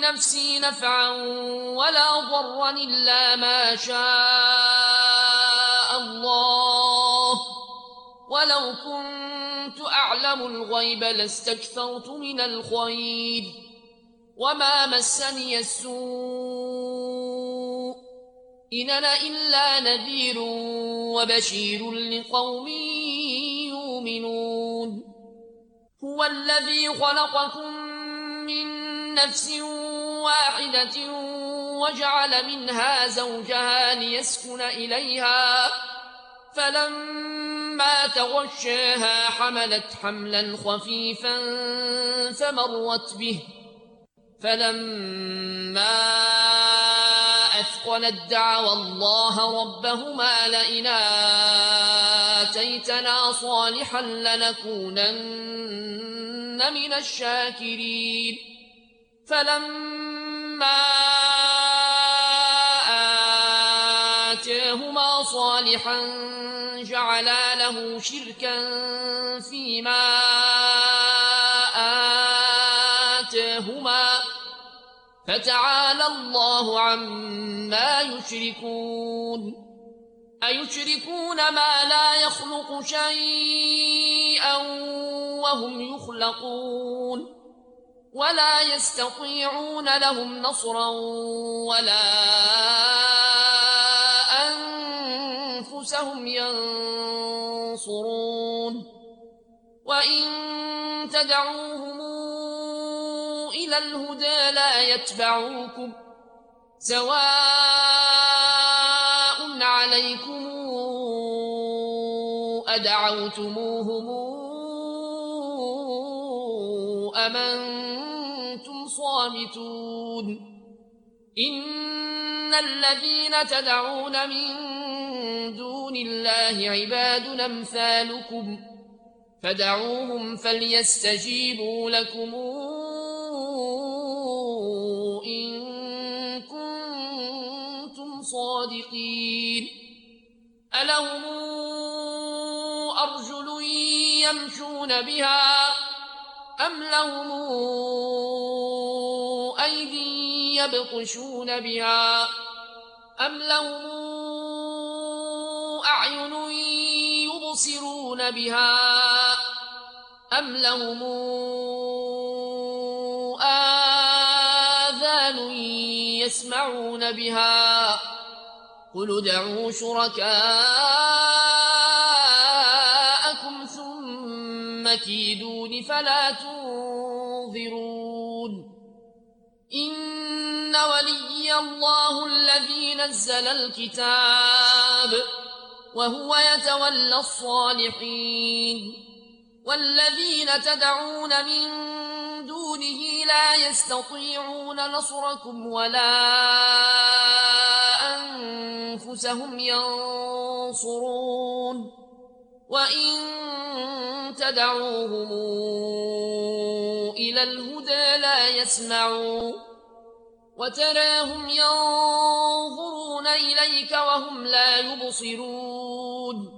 لنفسي نفعا ولا ضرا إلا ما شاء الله، ولو كنت أعلم الغيب لاستكثرت من الخير وما مسني السوء، إن أنا إلا نذير وبشير لقوم يؤمنون. هو الذي خلقكم من نفس واحدة وجعل منها زوجها ليسكن إليها، فلما تغشاها حملت حملا خفيفا فمرت به، فلما أثقلت دعوا الله ربهما لئن آتيتنا صالحا لنكونن من الشاكرين. فلما آتاهما صالحا جعلا له شركا فيما آتاهما، فتعالى الله عما يشركون. أيشركون ما لا يخلق شيئا وهم يخلقون، ولا يستطيعون لهم نصرا ولا أنفسهم ينصرون. وإن تدعوهم إلى الهدى لا يتبعوكم، سواء عليكم أدعوتموهم أم أنتم صامتون. إن الذين تدعون من دون الله عباد أمثالكم، فدعوهم فليستجيبوا لكم إن كنتم صادقين. ألهم أرجل يمشون بها أم لهم أيدي يبطشون بها أم لهم أعين يبصرون بها أم لهم آذان يسمعون بها؟ قل ادعوا شركاءكم ثم كيدون فلا تنظرون. إن وليي الله الذي نزل الكتاب وهو يتولى الصالحين، والذين تدعون من دونه لا يستطيعون نصركم ولا أنفسهم ينصرون. وإن تدعوهم إلى الهدى لا يسمعون، وتراهم ينظرون إليك وهم لا يبصرون.